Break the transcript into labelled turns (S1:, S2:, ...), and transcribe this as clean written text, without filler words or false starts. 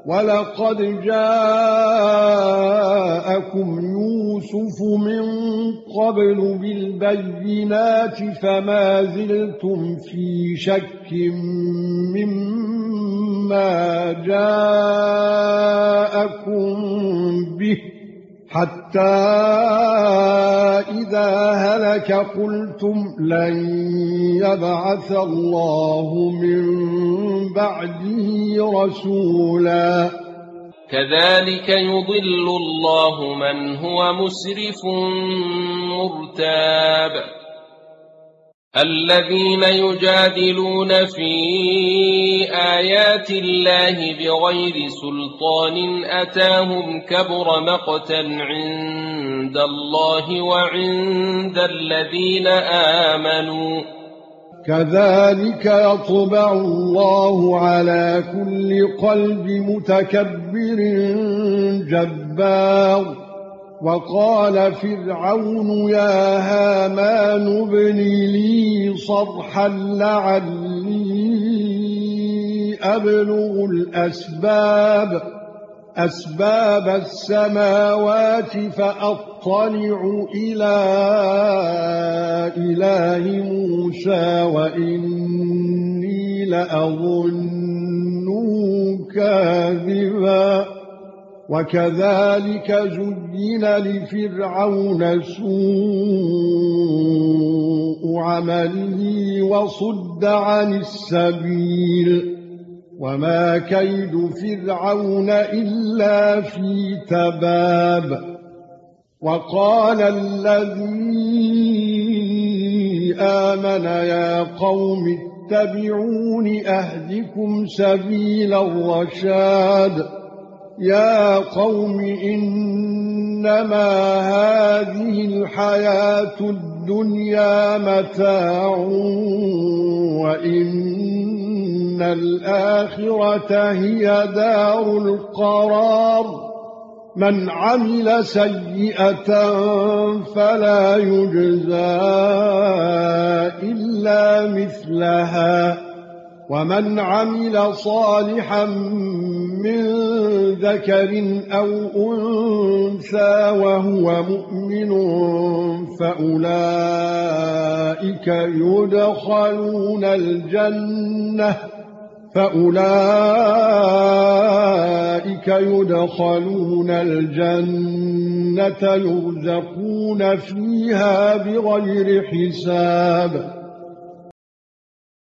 S1: وَلَقَدْ جَاءَكُمْ يُوسُفُ مِنْ قَبْلُ بِالْبَيِّنَاتِ فَمَا زِلْتُمْ فِي شَكٍّ مِّمَّا جَاءَكُمْ بِهِ حَتَّى إِذَا هَلَكَ قُلْتُمْ لَن يَبْعَثَ اللَّهُ مِن بَعْدِهِ رَسُولًا
S2: كَذَلِكَ يُضِلُّ اللَّهُ مَنْ هُوَ مُسْرِفٌ مُرْتَابٌ الَّذِينَ يُجَادِلُونَ فِي آيَاتِ اللَّهِ بِغَيْرِ سُلْطَانٍ أَتَاهُمْ كَبُرَ مَقْتًا عِندَ اللَّهِ وَعِندَ الَّذِينَ آمَنُوا
S1: كَذَلِكَ يَطْبَعُ اللَّهُ عَلَى كُلِّ قَلْبِ مُتَكَبِّرٍ جَبَّارٍ وَقَالَ فِرْعَوْنُ يَا هَامَانُ ابْنِ لِي صَرْحًا لَعَلِّي أَبْلُغُ أَسْبَابَ السَّمَاوَاتِ فَأَطَّلِعُ إِلَى إِلَٰهِ مُوسَى وَإِنِّي لَأَظُنُّهُ كَاذِبًا وَكَذَلِكَ زُيِّنَ لِفِرْعَوْنَ سُوءُ عَمَلِهِ وَصُدَّ عَنِ السَّبِيلِ وَمَا كَيْدُ فِرْعَوْنَ إِلَّا فِي تَبَابٍ وَقَالَ الَّذِي آمَنَ يَا قَوْمِ اتَّبِعُونِ أَهْدِكُمْ سَبِيلَ الرَّشَادِ يَا قَوْمِ إِنَّمَا هَذِهِ الْحَيَاةُ الدُّنْيَا مَتَاعٌ وَإِنَّ الْآخِرَةَ هِيَ دَارُ الْقَرَارِ مَنْ عَمِلَ سَيِّئَةً فَلَا يُجْزَى إِلَّا مِثْلَهَا وَمَنْ عَمِلَ صَالِحًا مِنْ ذَكَرٍ أَوْ أُنْثَى وَهُوَ مُؤْمِنٌ فَأُولَئِكَ يُدْخَلُونَ الْجَنَّةَ يُرْزَقُونَ فِيهَا بِغَيْرِ حِسَابٍ